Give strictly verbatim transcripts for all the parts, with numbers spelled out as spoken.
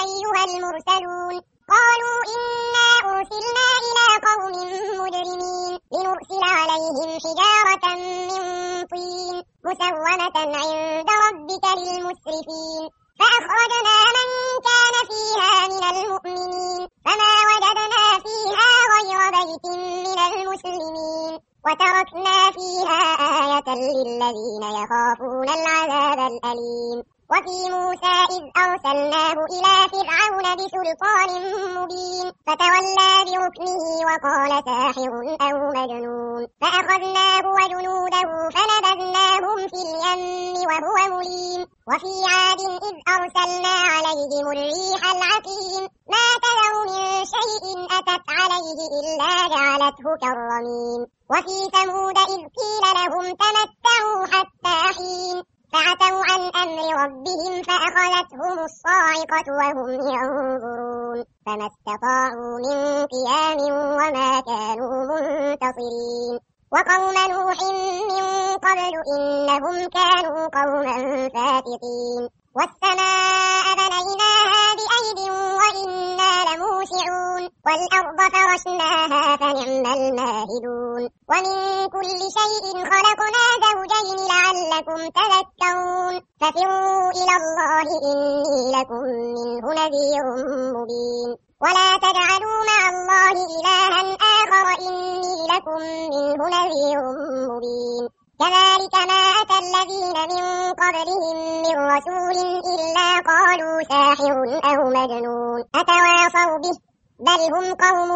أيها المرسلون قالوا إنا أرسلنا إلى قوم مجرمين لنرسل عليهم حجارة من طين مسومة عند ربك للمسرفين فأخرجنا من كان فيها من المؤمنين فما وجدنا فيها غير بيت من المسلمين وتركنا فيها آية للذين يخافون العذاب الأليم وفي موسى إذ أرسلناه إلى فرعون بسلطان مبين فتولى بركنه وقال ساحر أو مجنون فأخذناه وجنوده فنبذناهم في اليم وهو مليم وفي عاد إذ أرسلنا عليهم الريح العقيم ما تذر من شيء أتت عليه إلا جعلته كالرميم وفي ثمود إذ قيل لهم تمتعوا حتى حين فعتوا عن أمر ربهم فأخذتهم الصاعقة وهم ينظرون فما استطاعوا من قيام وما كانوا منتصرين وقوم نوح من قبل إنهم كانوا قوما فاسقين والسماء بنيناها بأيد وإنا لموسعون والأرض فرشناها فنعم الماهدون ومن كل شيء خلقنا زوجين لعلكم تذكرون ففروا إلى الله إني لكم منه نذير مبين ولا تجعلوا مع الله إلها آخر إني لكم منه نذير مبين كذلك ما أتى الذين من قبلهم من رسول إلا قالوا ساحر أو مجنون أتواصوا به بل هم قوم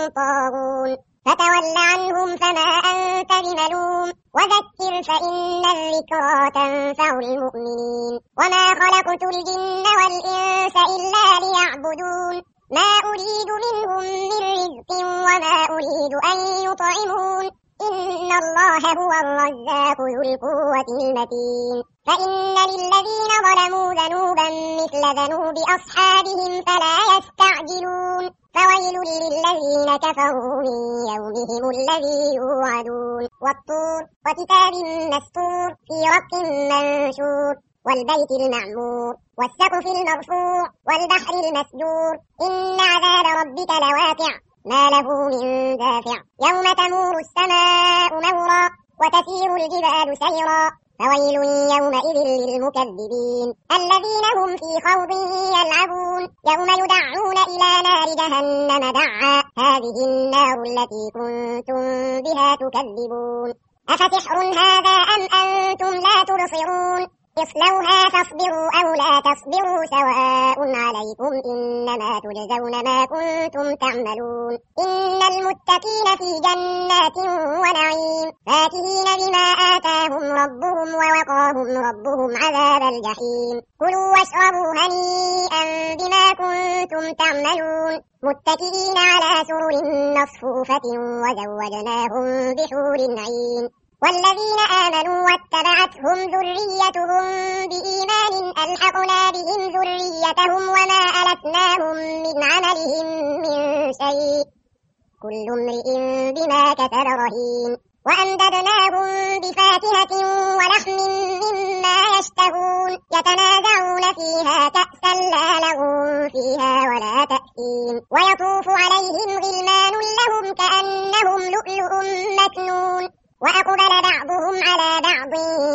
طاغون فتول عنهم فما أنت بملوم وذكر فإن الذكرى تنفع المؤمنين وما خلقت الجن والإنس إلا ليعبدون ما أريد منهم من رزق وما أريد أن يطعمون إن الله هو الرزاق ذو القوة المتين فإن للذين ظلموا ذنوبا مثل ذنوب أصحابهم فلا يستعجلون فويل للذين كفروا من يومهم الذي يوعدون والطور وكتاب مسطور في رق منشور والبيت المعمور والسقف المرفوع والبحر المسجور إن عذاب ربك لواقع ما له من دافع يوم تمور السماء مورا وتسير الجبال سيرا فويل يومئذ للمكذبين الذين هم في خوض يلعبون يوم يدعون إلى نار جهنم دعا هذه النار التي كنتم بها تكذبون أفسحر هذا أم أنتم لا تبصرون اصلوها فاصبروا أو لا تصبروا سواء عليكم إنما تجزون ما كنتم تعملون إن المتقين في جنات ونعيم فاكهين بما آتاهم ربهم ووقاهم ربهم عذاب الجحيم كلوا واشربوا هنيئا بما كنتم تعملون متكئين على سرر مصفوفة وزوجناهم بحور عين والذين آمنوا واتبعتهم ذريتهم بإيمان ألحقنا بهم ذريتهم وما ألتناهم من عملهم من شيء كل امرئ بما كسب رهين وأمددناهم بفاكهة ولحم مما يشتهون يتنازعون فيها كأسا لا لغو فيها ولا تأثيم ويطوف عليهم غلمان لهم كأنهم لؤلؤ مكنون وأقبل بعضهم على بعض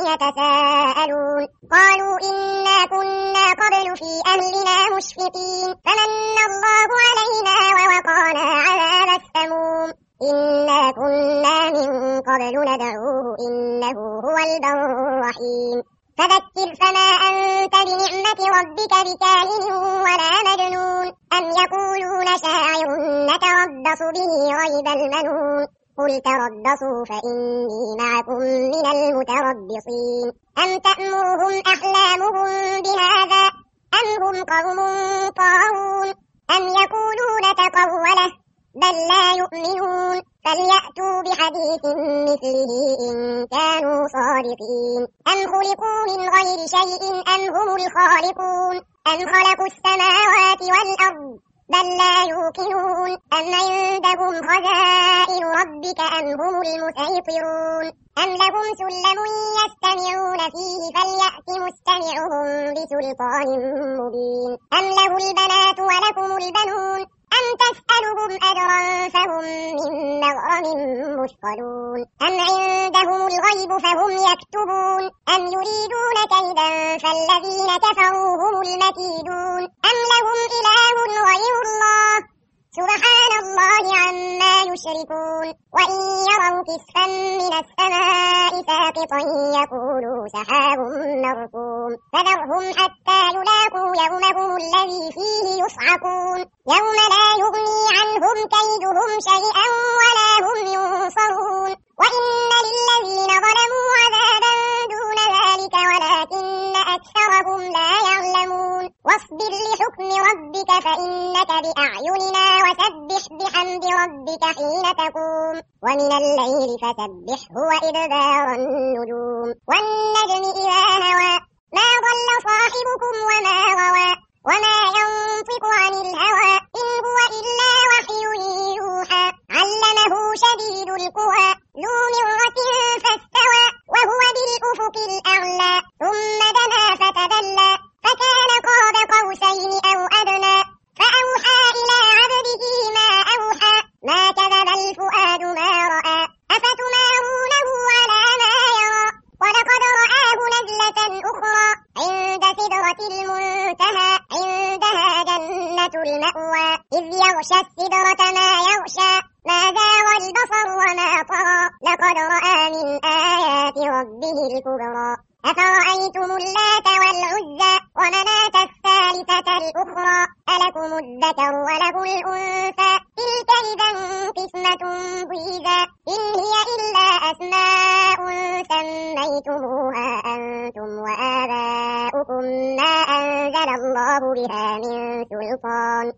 يتساءلون قالوا إنا كنا قبل في أهلنا مشفقين فمن الله علينا ووقانا عذاب السموم إنا كنا من قبل ندعوه إنه هو البر الرحيم فذكر فما أنت بنعمة ربك بكاهن ولا مجنون أم يقولون شاعر نتربص به ريب المنون قل تربصوا فإني معكم من المتربصين أم تأمرهم أحلامهم بهذا أم هم قوم طاغون أم يقولون تقوله بل لا يؤمنون فليأتوا بحديث مثله إن كانوا صادقين أم خلقوا من غير شيء أم هم الخالقون أم خلقوا السماوات والأرض بل لا يوقنون أم عندهم خزائن ربك أم هم المسيطرون أم لهم سلم يستمعون فيه فليأت مستمعهم بسلطان مبين أم له البنات ولكم البنون أم تسألهم أجرا فهم من مغرم مثقلون أم عندهم الغيب فهم يكتبون أم يريدون كيدا فالذين كفروا هم المكيدون أم لهم إله غير الله سبحان الله عما يشركون وإن يروا كسفا من السماء ساقطا يقولوا سحاب مركوم فذرهم حتى يلاقوا يومهم الذي فيه يصعقون يوم لا يغني عنهم كيدهم شيئا ولا هم ينصرون وإن للذين ظلموا عذابا دون ذلك ولكن أكثرهم لا يعلمون واصبر لحكم ربك فإنك بأعيننا وسبح بحمد ربك حين تقوم ومن الليل فسبحه وإدبار النجوم والنجم إذا هوى ما ضل صاحبكم وما غوى وما ينطق عن الهوى إن هو إلا وحي يوحى علمه شديد القوى ذو مرة فاستوى وهو بالأفق الأعلى ثم دنا فتدلى فكان قاب قوسين أو أدنى فأوحى إلى عبده ما أوحى ما كذب الفؤاد ما رأى أفتمارونه على ما يرى ولقد رآه نزلة أخرى عند سدرة المنتهى عندها جنة المأوى إذ يغشى السدرة ما يغشى ما زاغ البصر وما طغى لقد رأى من آيات ربه الكبرى أفرأيتم اللات والعزى ومناة الثالثة الأخرى ألكم الذكر وله الأنثى تلك إذا قسمة ضيزى إن هي إلا أسماء سميتموها أنتم وآباؤكم ما أنزل الله بها من سلطان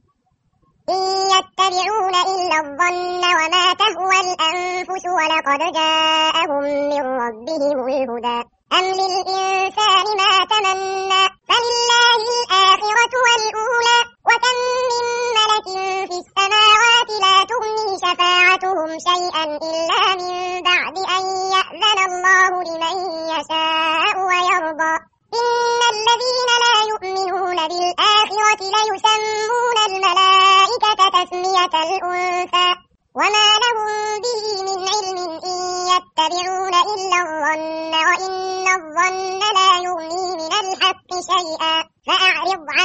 إن يتبعون إلا الظن وما تهوى الأنفس ولقد جاءهم من ربهم الهدى أم للإنسان ما تمنى فلله الآخرة والأولى وكم من ملك في السماوات لا تغني شفاعتهم شيئا إلا من بعد أن يأذن الله لمن يشاء ويرضى إن الذين لا يؤمنون بالآخرة ليسمون الملائكة تسمية الأنثى وما لهم به من علم إن يتبعون إلا الظن وإن الظن لا يغني من الحق شيئا فأعرض عن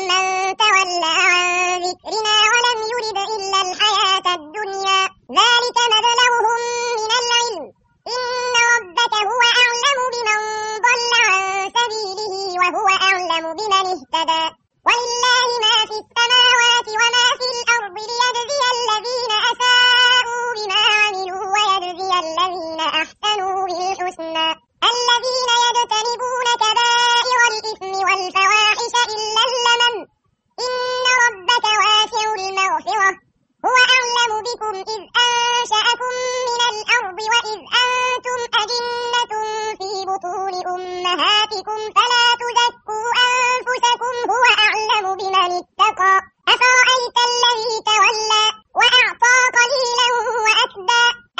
من تولى عن ذكرنا ولم يرد إلا الحياة الدنيا ذلك مبلغهم من العلم إن ربك هو أعلم بمن ضل عن سبيله وهو أعلم بمن اهتدى ولله ما في السماوات وما في الأرض ليجزي الذين أساءوا بما عملوا ويجزي الذين أحسنوا بالحسنى الذين يجتنبون كبائر الإثم والفواحش إلا اللمم إن ربك واسع المغفرة هو أعلم بكم إذ أنشأكم من الأرض وإذ أنتم أجنة في بطون أمهاتكم فلا تزكوا أنفسكم هو أعلم بمن اتقى أفرأيت الذي تولى وأعطى قليلا وأكدى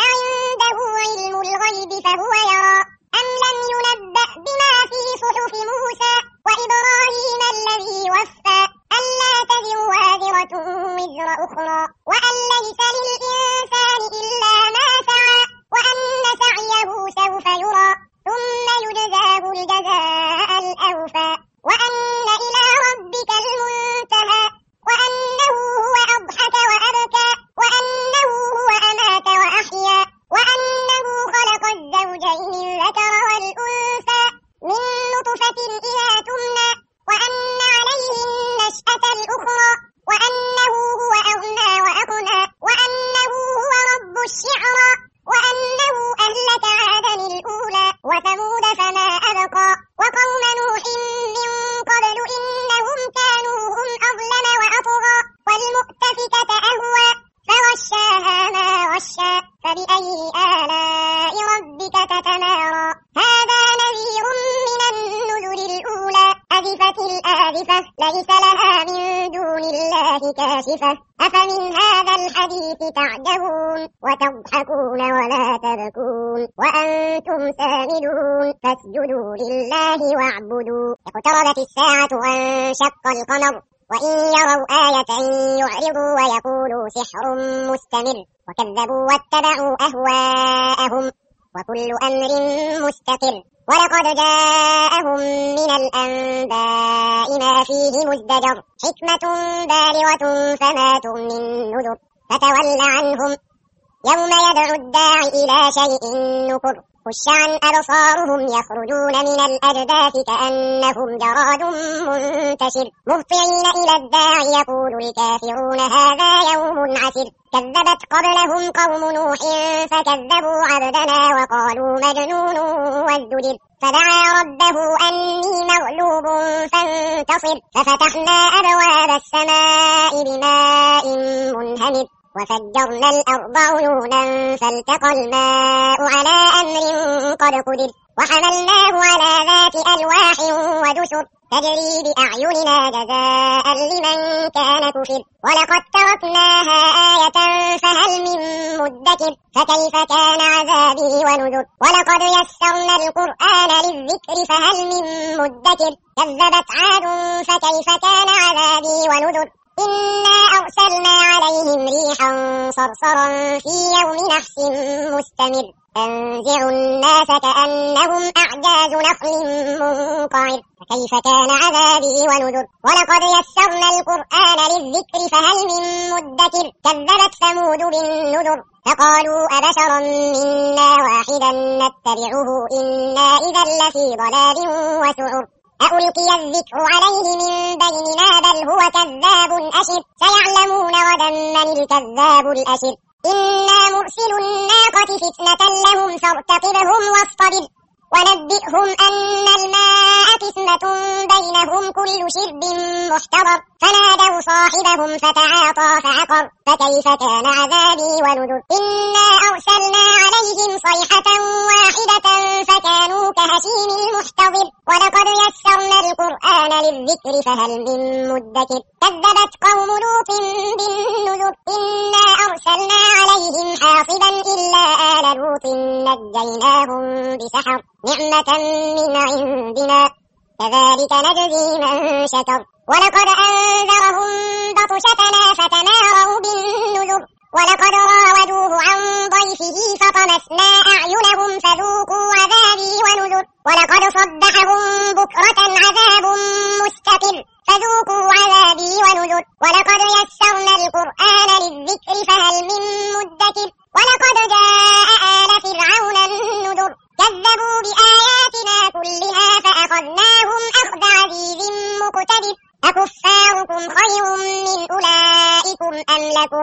أعنده علم الغيب فهو يرى أم لم ينبأ بما في صحف موسى وإبراهيم الذي وفى ألا تزر وازرة وزر أخرى وأن ليس للإنسان إلا ما سعى وأن سعيه سوف يرى ثم يجزاه الجزاء الأوفى وأن إلى ربك المنتهى وأنه هو أضحك وأبكى وأنه هو أمات وأحيا وأنه خلق الزوجين الذكر والأنثى من نطفة إذا تمنى وأن عليه النشأة الأخرى وأنه هو أغنى وأقنى وأنه هو رب الشعرى وأنه أهلك عادا الأولى وثمود فما أبقى وقوم نوح من قبل إنهم كانوا هم أظلم وأطغى والمؤتفكة أهوى فغشاها ما غشى فبأي آلاء ربك تتمارى هذا نذير من النذر الأولى أزفت الآزفة ليس لها من دون الله كاشفة أفمن هذا الحديث تعجبون وتضحكون ولا تبكون وأنتم سامدون فاسجدوا لله واعبدوا. اقتربت الساعة وانشق القمر وإن يروا آية يعرضوا ويقولوا سحر مستمر وكذبوا واتبعوا أهواءهم وكل أمر مستقر. ولقد جاءهم من الأنباء ما فيه مزدجر حكمة بالغة فما تغني النذر فتول عنهم يوم يدعو الداعي إلى شيء نكر خش عن أبصارهم يخرجون من الأجداث كأنهم جراد منتشر مهطعين إلى الداعي يقول الكافرون هذا يوم عسر. كذبت قبلهم قوم نوح فكذبوا عبدنا وقالوا مجنون وازدجر فدعا ربه أني مغلوب فانتصر ففتحنا أبواب السماء بماء منهمر وفجرنا الأرض عيونا فالتقى الماء على أمر قد قدر وحملناه على ذات ألواح ودسر تجري بأعيننا جزاء لمن كان كفر. ولقد تركناها آية فهل من مدكر فكيف كان عذابي ونذر. ولقد يسرنا القرآن للذكر فهل من مدكر كذبت عاد فكيف كان عذابي ونذر. إنا أرسلنا عليهم ريحا صرصرا في يوم نحس مستمر تنزع الناس كأنهم أعجاز نخل منقعر فكيف كان عذابي ونذر. ولقد يسرنا القرآن للذكر فهل من مدكر كذبت ثمود بالنذر فقالوا أبشرا منا واحدا نتبعه إنا إذا لفي ضلال وسعر. أألقي الذكر عليه من بيننا بل هو كذاب أشر سيعلمون غدا من الكذاب الأشر. إنا مرسل الناقة فتنة لهم فارتقبهم واصطبر ونبئهم أن الماء قسمة بينهم كل شرب محتضر فنادوا صاحبهم فتعاطى فعقر فكيف كان عذابي ونذر. إنا أرسلنا عليهم صيحة واحدة فكانوا كهشيم المحتضر. ولقد يسرنا القرآن للذكر فهل من مدكر كذبت قوم لوط بالنذر. إنا أرسلنا عليهم حاصبا إلا آل لوط نجيناهم بسحر نعمة من عندنا كذلك نجزي من شكر. ولقد أنذرهم بطشتنا فتماروا بالنذر. ولقد راودوه عن ضيفه فطمسنا أعينهم فذوقوا عذابي ونذر. ولقد صبحهم بكرة عذاب مستقر فذوقوا عذابي ونذر. ولقد يسرنا القرآن للذكر فهل من مدكر. ولقد جاء آل فرعون النذر كذبوا بآياتنا كلها فأخذناهم أخذ عزيز مقتدر. أكفاركم خير من أولئكم أم لكم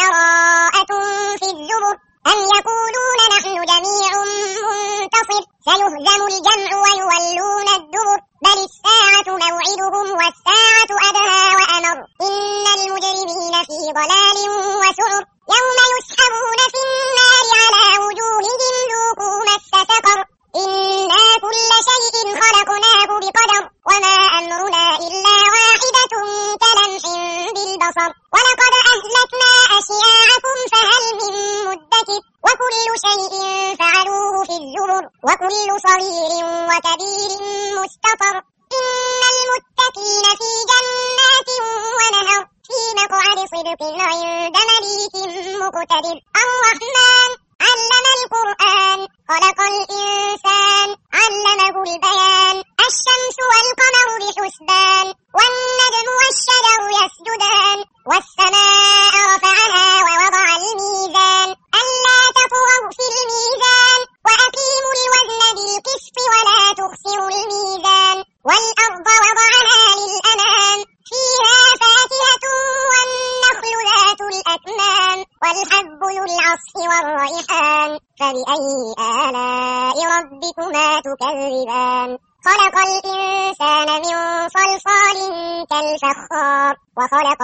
براءة في الزبر أم يقولون نحن جميع منتصر سيهزم الجمع ويولون الدبر بل الساعة موعدهم والساعة أدهى وأمر إن المجرمين في ضلال وسعر. يوم يسحبون في النار على وجوههم ذوقوا مس سقر إنا كل شيء خلقناه بقدر وما أمرنا إلا واحدة كلمح بالبصر. ولقد أهلكنا أشياعكم فهل من مدكر وكل شيء فعلوه في الزبر وكل صغير وكبير مستطر. إن المتقين في جنات ونهر في مقعد صدق عند مليك مقتدر. الرحمن علم القرآن خلق الإنسان علمه البيان. الشمس والقمر بحسبان والنجم والشجر يسجدان والسماء رفعها ووضع الميزان ألا تطغوا في الميزان وأقيموا الوزن بالقسط ولا تخسروا الميزان. والأرض وضعها للأنام فيها فاكهة والنخل ذات الأكمام والحب ذو العصف والريحان فبأي آلاء ربكما تكذبان. خلق الإنسان من صلصال كالفخار وخلق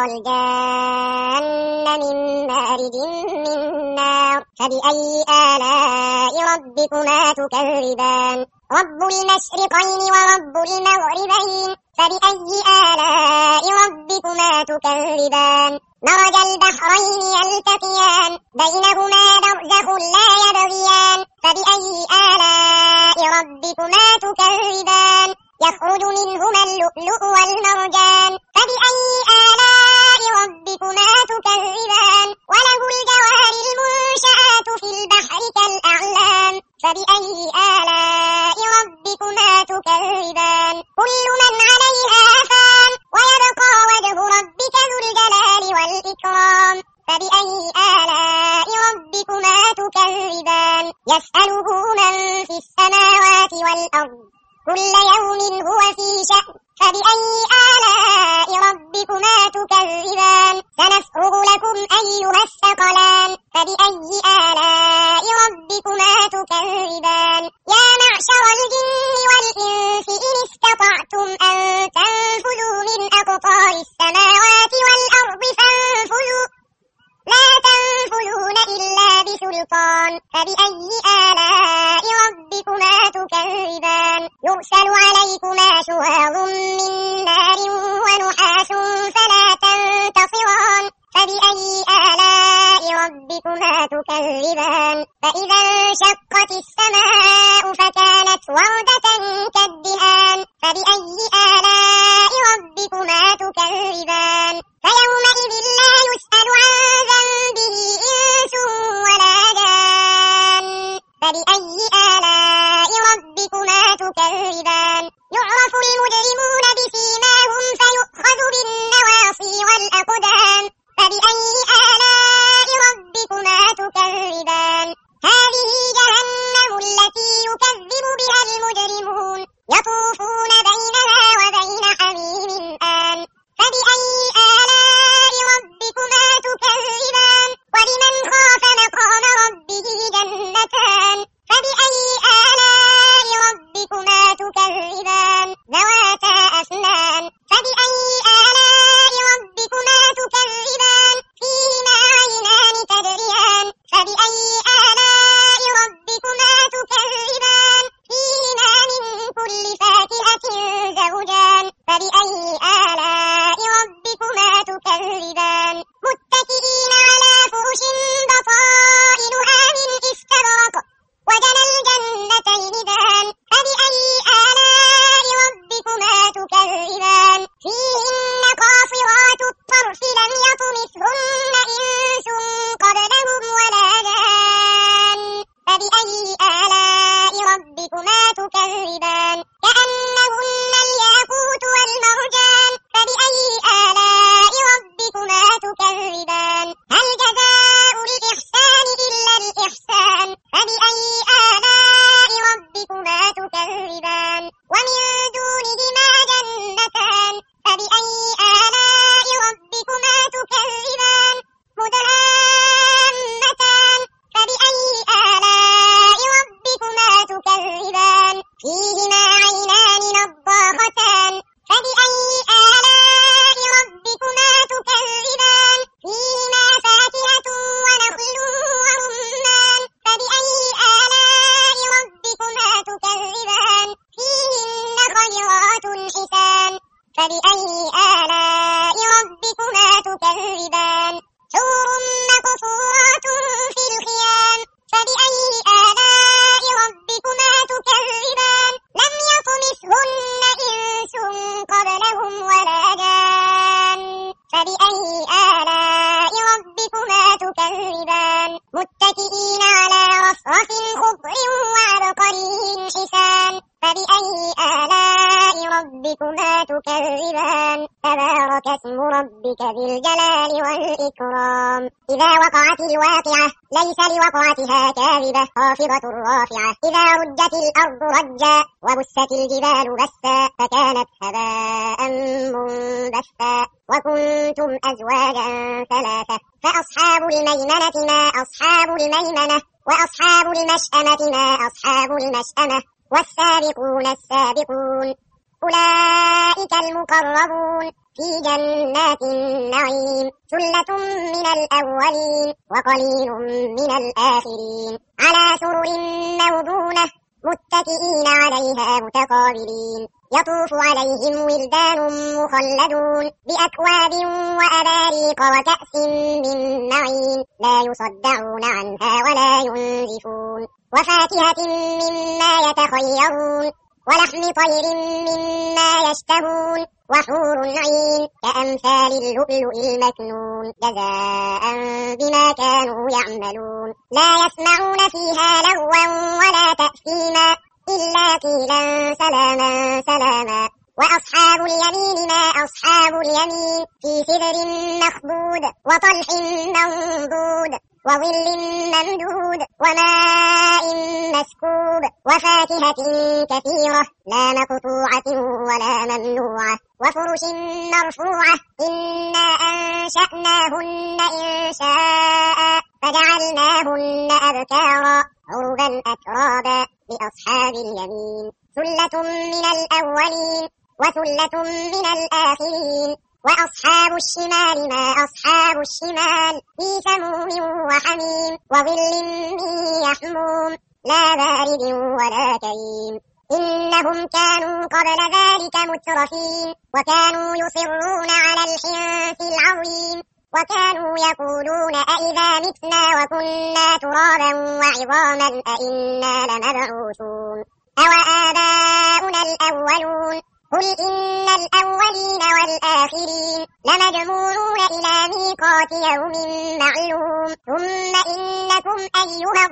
الجان من مارج من نار فبأي آلاء ربكما تكذبان. رب المشرقين ورب المغربين فبأي آلاء ربكما تكذبان مرج البحرين يلتقيان بينهما برزخ لا يبغيان فبأي آلاء ربكما تكذبان يخرج منهما اللؤلؤ والمرجان فبأي آلاء ربكما تكذبان وله الجوار المنشآت في البحر كالأعلام فبأي آلاء ربكما تكذبان كل من عليها فان ويبقى وجه ربك ذو الجلال والإكرام فبأي آلاء ربكما تكذبان يسأله من في السماوات والأرض كل يوم هو في شأن فبأي آلاء ربكما تكذبان سنفرغ لكم أيها الثقلان فبأي آلاء ربكما تكذبان يا معشر الجن والإنس إن استطعتم أن تنفذوا من أقطار السماوات والأرض فانفذوا لا تنفذون إلا بسلطان فبأي آلاء ربكما تكذبان يرسل عليكما شواظ من نار ونحاس فلا تنتصران فبأي آلاء ربكما تكذبان فإذا انشقت السماء فكانت وردة كالدهان فبأي آلاء ربكما تكذبان فيومئذ لا يسأل عن ذنبه إنس ولا جان فبأي آلاء ربكما تكذبان يعرف المجرمون بسيماهم فيؤخذ بالنواصي والأقدام فبأي آلاء ربكما تكذبان هذه جهنم التي يكذب بها المجرمون يطوفون بينها وبين حميم آن فبأي آلاء ربكما تكذبان ولمن خاف مقام ربه جنتان فبأي آلاء ربكما تكذبان ذواتا أفنان فبأي آلاء ربكما تكذبان فيهما عينان تجريان فبأي آلاء ربكما تكذبان فيهما من كل فاكهة زوجان فبأي آلاء ربكما تكذبان متكئين على فرش بطائنها من استبرق وجنى الجنتين دان فبأي آلاء ربكما تكذبان فيهن قاصرات الطرف لم يطمثهن إنس قبلهم ولا جان فبأي آلاء ربكما تكذبان كأنهن الياقوت والمرجان فبأي آلاء ربكما تكذبان هل جزاء الإحسان إلا الإحسان فبأي آلاء ربكما تكذبان ومن دونهما جنتان فبأي آلاء ربكما تكذبان مدهامتان فبأي آلاء ربكما تكذبان فيهما عينان نضاختان فبأي آلاء ربكما تكذبان فيهما فاكهة ونخل ورمان فبأي آلاء ربكما تكذبان فيهن خيرات حسان فبأي آلاء ربكما تكذبان حور مقصورات في الخيام فبأي آلاء ربكما تكذبان لم يطمثهن إنس قبلهم ولا جان فبأي آلاء ربكما تكذبان متكئين على رفرف خضر وعبقري حسان فبأي آلاء ربكما تكذبان تبارك اسم ربك ذي الجلال والإكرام إذا وقعت الواقعة ليس لوقعتها كاذبة خافضة رافعة إذا رجت الأرض رجا وبست الجبال بسا فكانت هباء منبثا وكنتم أزواجا ثلاثة فأصحاب الميمنة ما أصحاب الميمنة وأصحاب المشأمة ما أصحاب المشأمة والسابقون السابقون أولئك المقربون في جنات النعيم ثلة من الأولين وقليل من الآخرين على سرر موضونة متكئين عليها متقابلين يطوف عليهم ولدان مخلدون بأكواب وأباريق وكأس من معين لا يصدعون عنها ولا ينزفون وفاكهة مما يتخيرون ولحم طير مما يشتهون وحور عين كأمثال اللؤلؤ المكنون جزاء بما كانوا يعملون لا يسمعون فيها لغوا ولا تأثيما إلا قيلا سلاما سلاما وأصحاب اليمين ما أصحاب اليمين في سدر مخضود وطلح منضود وظل ممدود وماء مسكوب وفاكهة كثيرة لا مقطوعة ولا ممنوعة وفرش مرفوعة إنا أنشأناهن إنشاء فجعلناهن أبكارا عربا أترابا لأصحاب اليمين ثلة من الأولين وثلة من الآخرين وأصحاب الشمال ما أصحاب الشمال في سموم وحميم وظل من يحموم لا بارد ولا كريم إنهم كانوا قبل ذلك مترفين وكانوا يصرون على الحنث العظيم وكانوا يقولون أئذا متنا وكنا ترابا وعظاما أئنا لمبعوثون أوآباؤنا الأولون قل إن الأولين والآخرين لمجموعون إلى ميقات يوم معلوم ثم إنكم أيها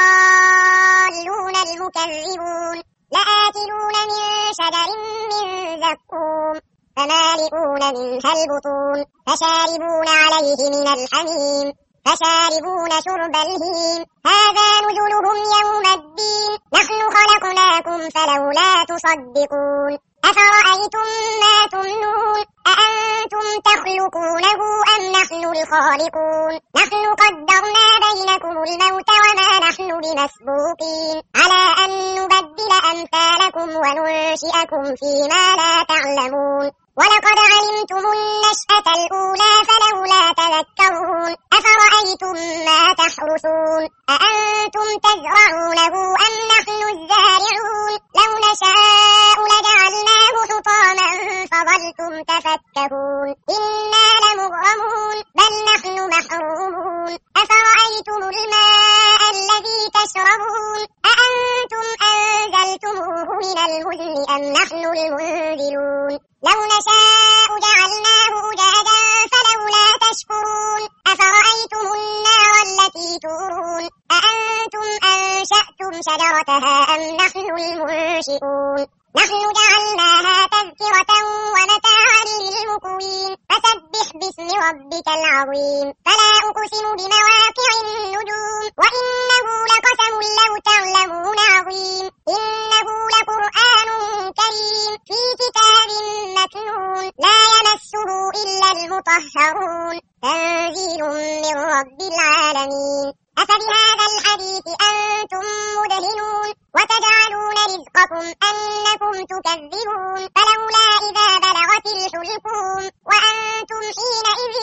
الضالون المكذبون لآكلون من شجر من زقوم فمالئون منها البطون فشاربون عليه من الحميم فشاربون شرب الهيم هذا نزلهم يوم الدين نحن خلقناكم فلولا تصدقون أفرأيتم ما تمنون أأنتم تخلقونه أم نحن الخالقون نحن قدرنا بينكم الموت وما نحن بمسبوقين على أن نبدل أمثالكم وننشئكم فيما لا تعلمون ولقد علمتم النشأة الأولى فلولا تذكرون أفرأيتم ما تحرثون أأنتم تزرعونه أم نحن الزارعون لو نشاء لجعلناه حطاما فظلتم تفكهون إنا لمغرمون بل نحن محرومون أفرأيتم الماء الذي تشربون أأنتم أنزلتموه من المزن أم نحن المنزلون لو نشاء جعلناه أجاجا فلولا تشكرون أفرأيتم النار التي تورون أأنتم أنشأتم شجرتها أم نحن المنشئون نحن جعلناها تذكرة ومتاعا للمقوين فسبح باسم ربك العظيم فلا أقسم بمواقع النجوم وإنه لقسم لو تعلمون عظيم إنه لقرآن كريم في كتاب مكنون لا يمسه إلا المطهرون تنزيل من رب العالمين أفبهذا الحديث أنتم مدهنون وتجعلون رزقكم أنكم تكذبون فلولا إذا بلغت الحلقوم وأنتم حينئذ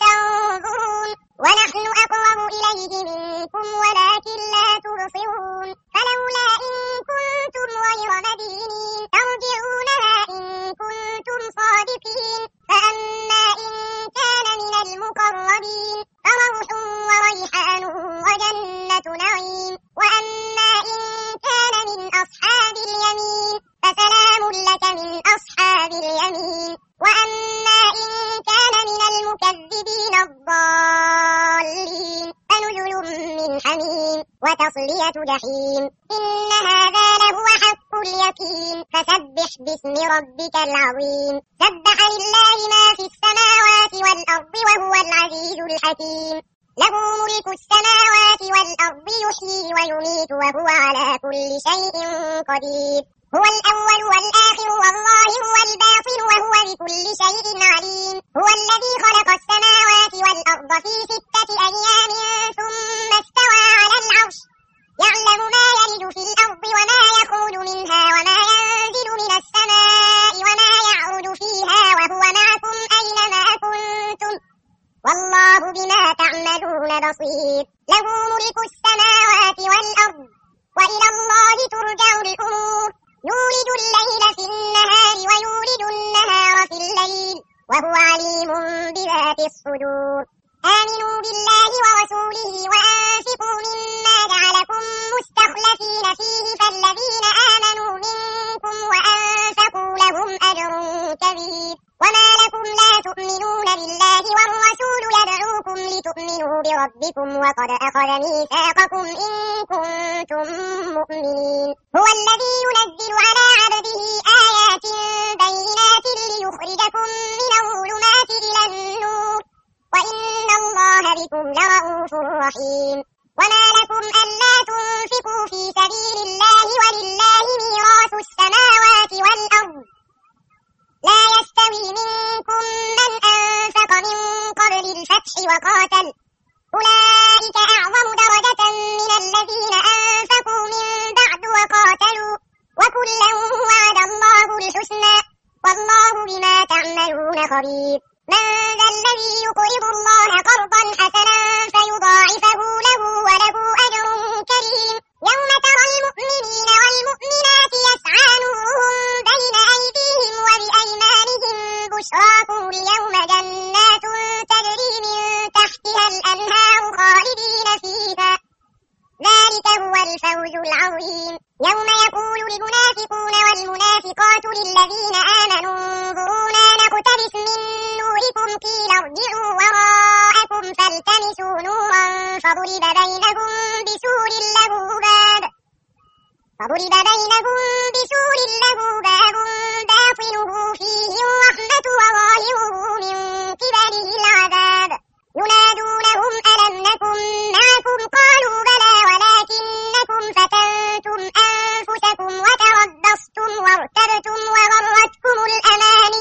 تنظرون ونحن أقرب إليه منكم ولكن لا تبصرون فلولا إن كنتم غير مدينين ترجعونها إن كنتم صادقين فأما إن كان من المقربين فروح وريحان وجنة نعيم وأما إن كان من أصحاب اليمين فسلام لك من أصحاب اليمين وأما إن كان من المكذبين الضالين فنزل من حميم وتصلية جحيم إن هذا لهو حق اليقين فسبح باسم ربك العظيم سبح لله ما في السماوات والأرض وهو العزيز الحكيم له ملك السماوات والأرض يحيي ويميت وهو على كل شيء قدير هو الأول والآخر والظاهر والباطن وهو بكل شيء عليم هو الذي خلق السماوات والأرض في ستة أيام ثم استوى على العرش يعلم ما يلج في الأرض وما يخرج منها وما ينزل من السماء وما يعرج فيها وهو معكم أينما كنتم والله بما تعملون بصير له ملك السماوات والأرض وإلى الله ترجع وهو عليم بذات الصدور. آمنوا بالله ورسوله وأنفقوا مما جعلكم مستخلفين فيه فالذين آمنوا منكم وأنفقوا لهم أجر كبير. وما لكم لا تؤمنون بالله والرسول يدعوكم لتؤمنوا بربكم وقد أخذ ميثاقكم إن كنتم مؤمنين. هو الذي ينزل على عبده آيات بينات ليخرجكم من الظلمات إلى النور وإن الله بكم لرءوف رحيم. وما لكم ألا تنفقوا في سبيل الله ولله ميراث السماوات والأرض لا يستوي منكم من أنفق من قبل الفتح وقاتل أولئك أعظم درجة من الذين أنفقوا من بعد وقاتلوا وكلا وعد الله الحسنى والله بما تعملون خبير. من ذا الذي يقرض الله قرضا حسنا فيضاعفه له وله أجر كريم. يوم ترى المؤمنين والمؤمنات يسعى نورهم بين أيديهم وبأيمانهم بشراكم اليوم جنات تجري من تحتها الأنهار خالدين فيها ذلك هو الفوز العظيم. يوم يقول المنافقون والمنافقات للذين آمنوا انظرونا نقتبس من نوركم قيل ارجعوا وراءكم فالتمسوا نورا فضرب بينهم بسور له باب فضرب بينهم بسور له باب باطنه فيه الرحمة وظاهره من قبله العذاب. ينادونهم ألم نكن معكم قالوا بلى ولكنكم فتنتم أنفسكم وتربصتم وارتبتم وغرتكم الأماني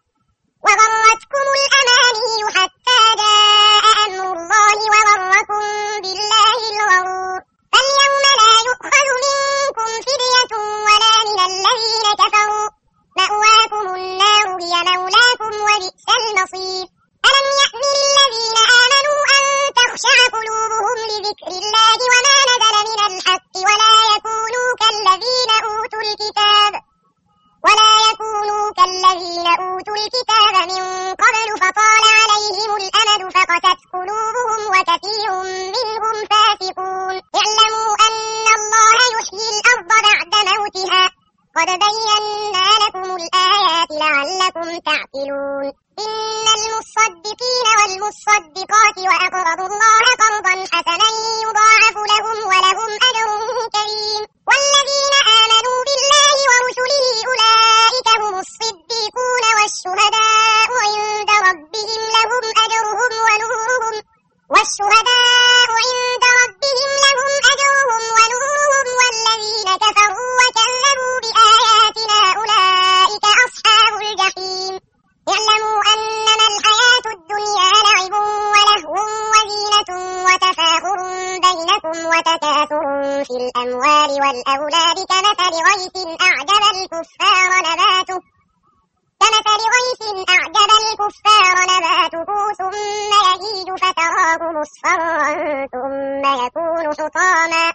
وغرتكم الأماني حتى جاء أمر الله وغركم بالله الغرور. فاليوم لا يؤخذ منكم فدية ولا من الذين كفروا مأواكم النار هي مولاكم وبئس المصير. ألم يأن للذين آمنوا أن تخشع قلوبهم لذكر الله وما نزل من الحق ولا يكونوا كالذين أوتوا الكتاب ولا يكونوا كالذين أوتوا الكتاب من قبل فطال عليهم الأمد فقست قلوبهم وكثير منهم فاسقون. اعلموا أن الله يحيي الأرض بعد موتها قد بينا لكم الآيات لعلكم تعقلون. إن المصدقين والمصدقات وأقرضوا الله قرضا حسنا يضاعف لهم ولهم أجر كريم. والذين آمنوا بالله ورسله أولئك هم الصديقون والشهداء عند ربهم لهم أجرهم ونورهم والشهداء عند ربهم لهم أجرهم ونورهم والذين كفروا وكذبوا بآياتنا أولئك أصحاب الجحيم. اعلموا أنما الحياة الدنيا لعب ولهو وزينة وتفاخر بينكم وتكاثر في الأموال والأولاد كمثل غيث أعجب الكفار نباته كمثل غيث أعجب الكفار نباته ثم يهيج فتراه مصفرا ثم يكون حطاما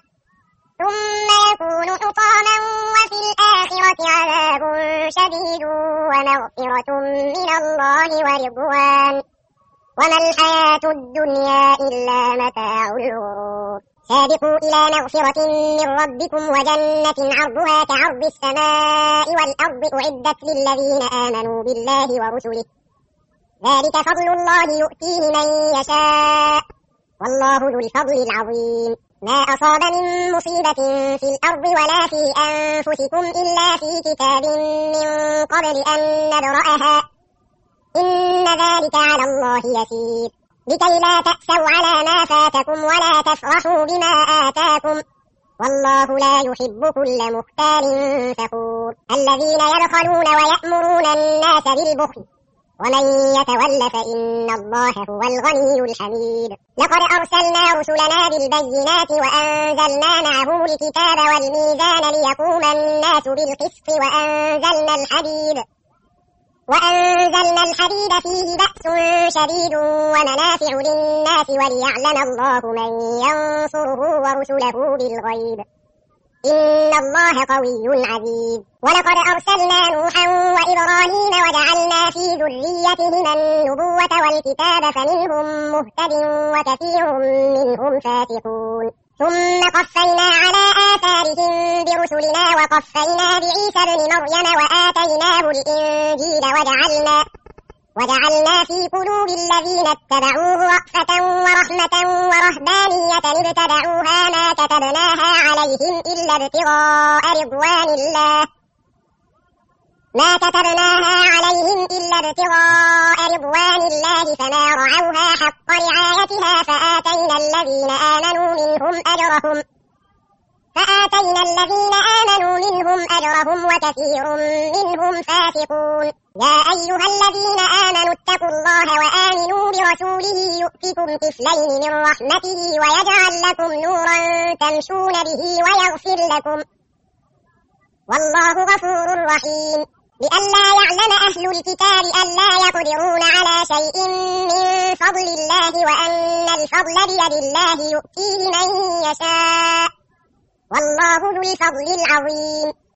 ثم يكون حطاما وفي الآخرة عذاب شديد ومغفرة من الله ورضوان وما الحياة الدنيا إلا متاع الغرور. سابقوا إلى مغفرة من ربكم وجنة عرضها كعرض السماء والأرض أعدت للذين آمنوا بالله ورسله ذلك فضل الله يؤتيه من يشاء والله ذو الفضل العظيم. ما أصاب من مصيبة في الأرض ولا في أنفسكم إلا في كتاب من قبل أن نبرأها إن ذلك على الله يسير. لكي لا تأسوا على ما فاتكم ولا تفرحوا بما آتاكم والله لا يحب كل مختال فخور. الذين يبخلون ويأمرون الناس بالبخل ومن يتول فإن الله هو الغني الحميد. لقد أرسلنا رسلنا بالبينات وأنزلنا معهم الكتاب والميزان ليقوم الناس بالقسط وأنزلنا الحديد وأنزلنا الحديد فيه بأس شديد ومنافع للناس وليعلم الله من ينصره ورسله بالغيب إن الله قوي عزيز. ولقد أرسلنا نوحا وإبراهيم وجعلنا في ذريتهما النبوة والكتاب فمنهم مهتد وكثير منهم فاسقون. ثم قفينا على آثارهم برسلنا وقفينا بعيسى ابن مريم وآتيناه الإنجيل وجعلنا وجعلنا في قلوب الذين اتبعوه رأفة ورحمة ورهبانية ابتدعوها ما كتبناها عليهم إلا ابتغاء رضوان الله ما كتبناها عليهم إلا ابتغاء رضوان الله فما رعوها حق رعايتها فآتينا الذين آمنوا منهم أجرهم فآتينا الذين آمنوا منهم أجرهم وكثير منهم فاسقون. يا أيها الذين آمنوا اتقوا الله وآمنوا برسوله يؤتكم كفلين من رحمته ويجعل لكم نورا تمشون به ويغفر لكم والله غفور رحيم. لئلا يعلم أهل الكتاب ألا يقدرون على شيء من فضل الله وأن الفضل بيد الله يؤتيه من يشاء والله ذو الفضل العظيم.